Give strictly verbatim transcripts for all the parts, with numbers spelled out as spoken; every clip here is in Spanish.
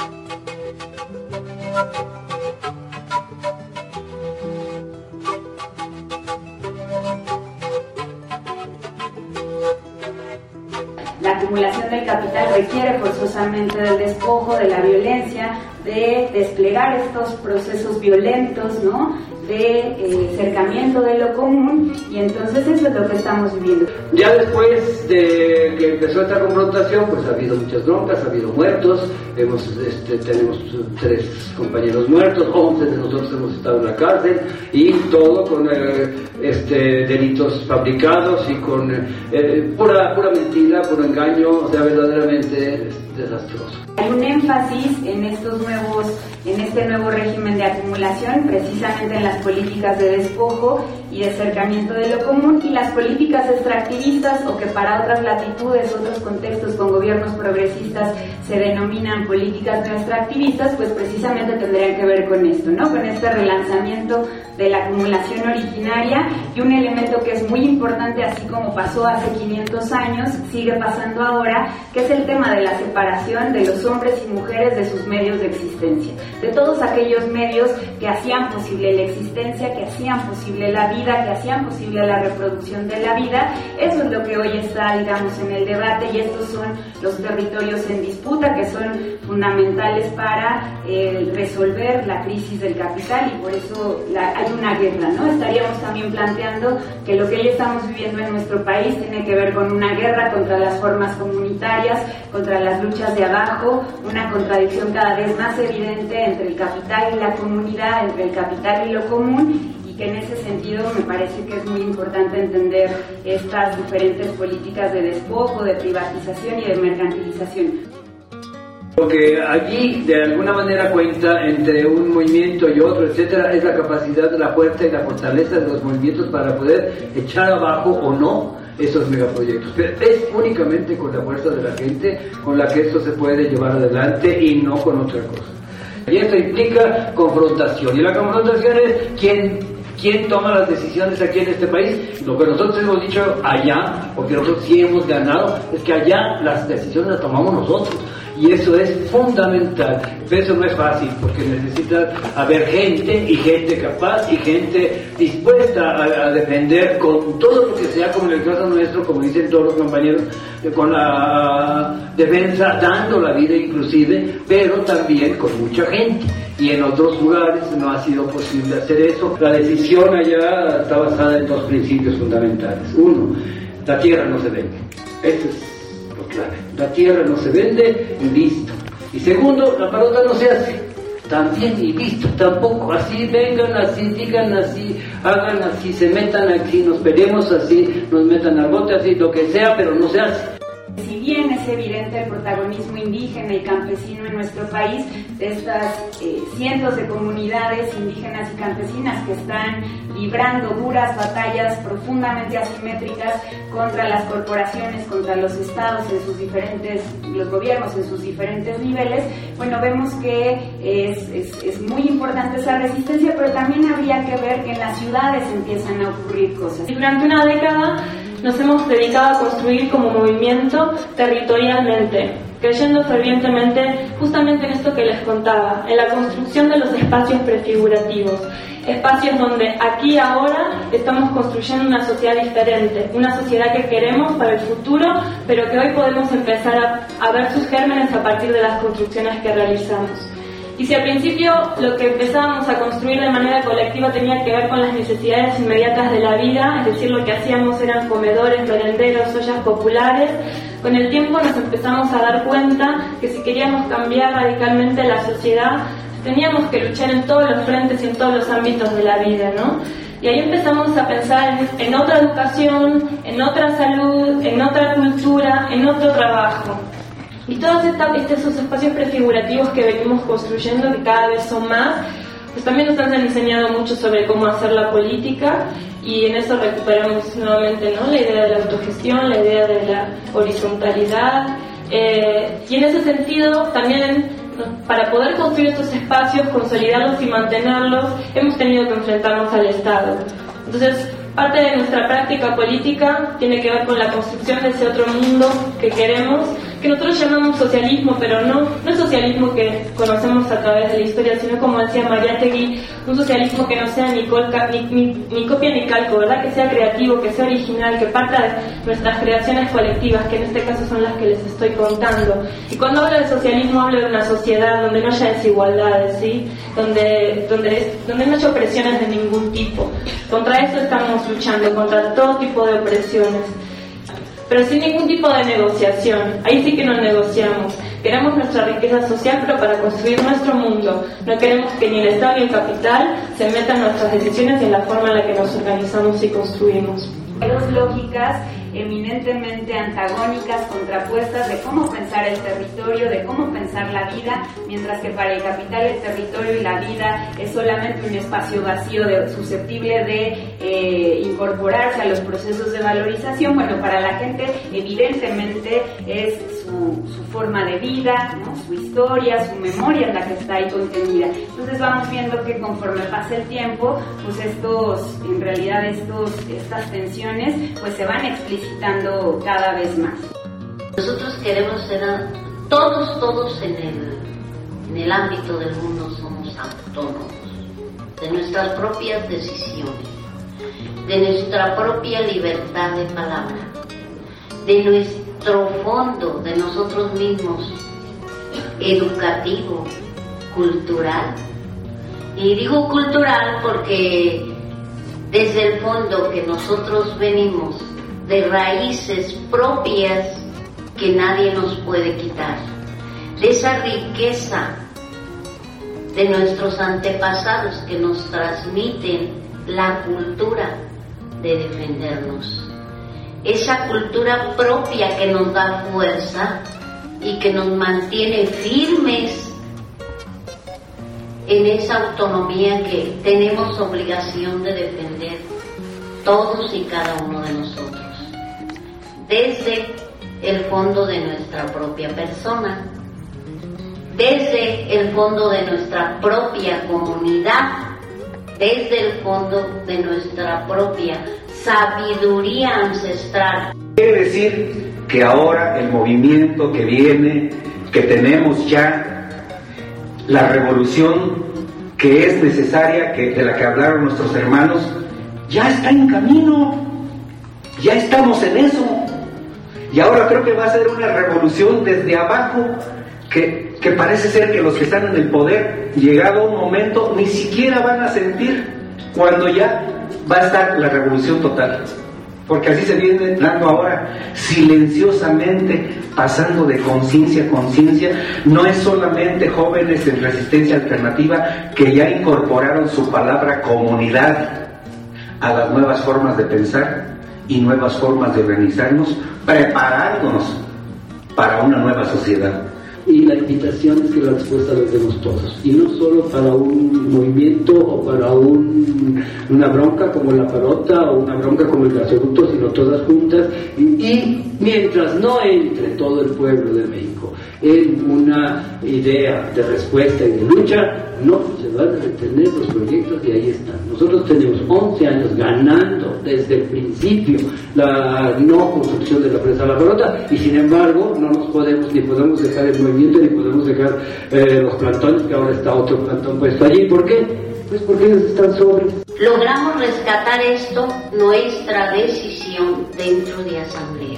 La acumulación del capital requiere forzosamente del despojo, de la violencia, de desplegar estos procesos violentos, ¿no?, de eh, cercamiento de lo común, y entonces eso es lo que estamos viviendo. Ya después de que empezó esta confrontación, pues ha habido muchas broncas, ha habido muertos, hemos, este, tenemos tres compañeros muertos, once de nosotros hemos estado en la cárcel, y todo con eh, este, delitos fabricados y con eh, pura, pura mentira, puro engaño, o sea, verdaderamente desastroso. Hay un énfasis en estos nuevos, en este nuevo régimen de acumulación, precisamente en las políticas de despojo y de acercamiento de lo común, y las políticas extractivistas, o que para otras latitudes, otros contextos con gobiernos progresistas se denominan políticas no extractivistas, pues precisamente tendrían que ver con esto, ¿no?, con este relanzamiento de la acumulación originaria, y un elemento que es muy importante, así como pasó hace quinientos años, sigue pasando ahora, que es el tema de la separación de los hombres y mujeres de sus medios de existencia, de todos aquellos medios que hacían posible la existencia, que hacían posible la vida, que hacían posible la reproducción de la vida. Eso es lo que hoy está, digamos, en el debate, y estos son los territorios en disputa, que son fundamentales para eh, resolver la crisis del capital, y por eso la, hay una guerra, ¿no? Estaríamos también planteando que lo que hoy estamos viviendo en nuestro país tiene que ver con una guerra contra las formas comunitarias, contra las luchas de abajo, una contradicción cada vez más evidente entre el capital y la comunidad, entre el capital y lo común, y que en ese sentido me parece que es muy importante entender estas diferentes políticas de despojo, de privatización y de mercantilización. Lo que allí de alguna manera cuenta entre un movimiento y otro, etcétera, es la capacidad de la fuerza y la fortaleza de los movimientos para poder echar abajo o no esos megaproyectos. Pero es únicamente con la fuerza de la gente con la que esto se puede llevar adelante, y no con otra cosa. Y esto implica confrontación, y la confrontación es quién, quién toma las decisiones aquí en este país. Lo que nosotros hemos dicho allá, porque nosotros sí hemos ganado, es que allá las decisiones las tomamos nosotros. Y eso es fundamental. Eso no es fácil, porque necesita haber gente, y gente capaz, y gente dispuesta a, a defender con todo lo que sea, como en el caso nuestro, como dicen todos los compañeros, con la defensa, dando la vida inclusive, pero también con mucha gente. Y en otros lugares no ha sido posible hacer eso. La decisión allá está basada en dos principios fundamentales. Uno, la tierra no se vende. Eso es clave. La tierra no se vende y listo. Y segundo, la pelota no se hace. También y listo, tampoco. Así vengan, así digan, así hagan, así se metan, aquí nos peleemos, así nos metan al bote, así lo que sea, pero no se hace. Si bien es evidente el protagonismo indígena y campesino en nuestro país, de estas eh, cientos de comunidades indígenas y campesinas que están librando duras batallas profundamente asimétricas contra las corporaciones, contra los estados en sus diferentes, los gobiernos en sus diferentes niveles, bueno, vemos que es, es, es muy importante esa resistencia, pero también habría que ver que en las ciudades empiezan a ocurrir cosas. Y durante una década nos hemos dedicado a construir como movimiento territorialmente, creyendo fervientemente justamente en esto que les contaba, en la construcción de los espacios prefigurativos, espacios donde aquí ahora estamos construyendo una sociedad diferente, una sociedad que queremos para el futuro, pero que hoy podemos empezar a, a ver sus gérmenes a partir de las construcciones que realizamos. Y si al principio lo que empezábamos a construir de manera colectiva tenía que ver con las necesidades inmediatas de la vida, es decir, lo que hacíamos eran comedores, merenderos, ollas populares, con el tiempo nos empezamos a dar cuenta que si queríamos cambiar radicalmente la sociedad, teníamos que luchar en todos los frentes y en todos los ámbitos de la vida, ¿no? Y ahí empezamos a pensar en, en otra educación, en otra salud, en otra cultura, en otro trabajo. Y todos estos espacios prefigurativos que venimos construyendo, que cada vez son más, pues también nos han enseñado mucho sobre cómo hacer la política, y en eso recuperamos nuevamente, ¿no?, la idea de la autogestión, la idea de la horizontalidad, eh, y en ese sentido también, para poder construir estos espacios, consolidarlos y mantenerlos, hemos tenido que enfrentarnos al Estado. Entonces, parte de nuestra práctica política tiene que ver con la construcción de ese otro mundo que queremos, que nosotros llamamos socialismo, pero no, no el socialismo que conocemos a través de la historia, sino, como decía Mariátegui, un socialismo que no sea ni, colca, ni, ni, ni copia ni calco, ¿verdad? Que sea creativo, que sea original, que parta de nuestras creaciones colectivas, que en este caso son las que les estoy contando. Y cuando hablo de socialismo, hablo de una sociedad donde no haya desigualdades, ¿sí? Donde, donde, donde no haya opresiones de ningún tipo. Contra eso estamos luchando, contra todo tipo de opresiones, pero sin ningún tipo de negociación. Ahí sí que no negociamos. Queremos nuestra riqueza social, pero para construir nuestro mundo. No queremos que ni el Estado ni el capital se metan en nuestras decisiones y en la forma en la que nos organizamos y construimos. Hay dos lógicas eminentemente antagónicas, contrapuestas, de cómo pensar el territorio, de cómo pensar la vida, mientras que para el capital el territorio y la vida es solamente un espacio vacío de, susceptible de eh, incorporarse a los procesos de valorización. Bueno, para la gente evidentemente es su, su forma de vida, ¿no? Su historia, su memoria en la que está ahí contenida. Entonces vamos viendo que conforme pasa el tiempo, pues estos, en realidad estos, estas tensiones pues se van explicando cada vez más. Nosotros queremos ser todos, todos en el, en el ámbito del mundo somos autónomos, de nuestras propias decisiones, de nuestra propia libertad de palabra, de nuestro fondo, de nosotros mismos, educativo, cultural. Y digo cultural porque desde el fondo que nosotros venimos de raíces propias que nadie nos puede quitar, de esa riqueza de nuestros antepasados que nos transmiten la cultura de defendernos, esa cultura propia que nos da fuerza y que nos mantiene firmes en esa autonomía que tenemos obligación de defender todos y cada uno de nosotros, desde el fondo de nuestra propia persona, desde el fondo de nuestra propia comunidad, desde el fondo de nuestra propia sabiduría ancestral. Quiere decir que ahora el movimiento que viene, que tenemos ya, la revolución que es necesaria, que, de la que hablaron nuestros hermanos, ya está en camino, ya estamos en eso. Y ahora creo que va a ser una revolución desde abajo, que, que parece ser que los que están en el poder, llegado un momento, ni siquiera van a sentir cuando ya va a estar la revolución total. Porque así se viene dando ahora, silenciosamente, pasando de conciencia a conciencia. No es solamente jóvenes en resistencia alternativa que ya incorporaron su palabra comunidad a las nuevas formas de pensar y nuevas formas de organizarnos, preparándonos para una nueva sociedad. Y la invitación es que la respuesta la demos todos, y no solo para un movimiento o para un, una bronca como la Parota o una bronca como el gasoducto, sino todas juntas. Y, y mientras no entre todo el pueblo de México en una idea de respuesta y de lucha, no se van a detener los proyectos, y ahí están. Nosotros tenemos once años ganando desde el principio la no construcción de la presa La Parota, y sin embargo no nos podemos, ni podemos dejar el movimiento, ni podemos dejar eh, los plantones, que ahora está otro plantón puesto allí. ¿Por qué? Pues porque ellos están sobres. Logramos rescatar esto, nuestra decisión dentro de asamblea,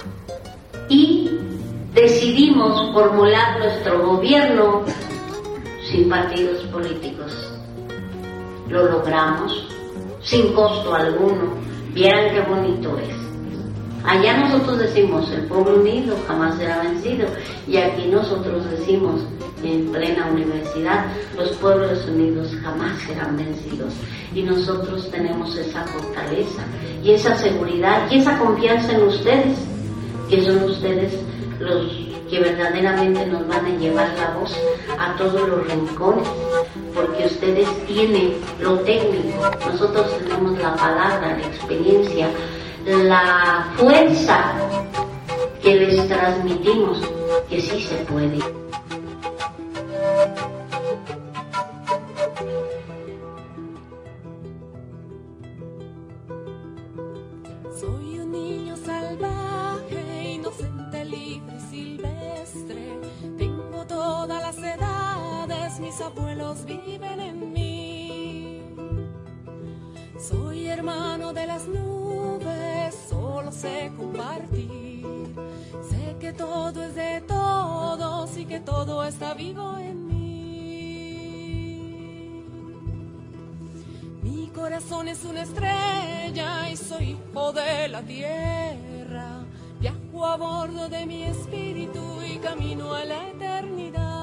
y decidimos formular nuestro gobierno sin partidos políticos. Lo logramos sin costo alguno. Vieran qué bonito es. Allá nosotros decimos, el pueblo unido jamás será vencido, y aquí nosotros decimos, en plena universidad, los pueblos unidos jamás serán vencidos. Y nosotros tenemos esa fortaleza y esa seguridad y esa confianza en ustedes, que son ustedes los que verdaderamente nos van a llevar la voz a todos los rincones, porque ustedes tienen lo técnico, nosotros tenemos la palabra, la experiencia, la fuerza que les transmitimos, que sí se puede. Soy un niño salvaje, inocente, libre y silvestre. mis abuelos viven en mí. Soy hermano de las nubes, solo sé compartir. Sé que todo es de todos y que todo está vivo en mí. Mi corazón es una estrella y soy hijo de la tierra. Viajo a bordo de mi espíritu y camino a la eternidad.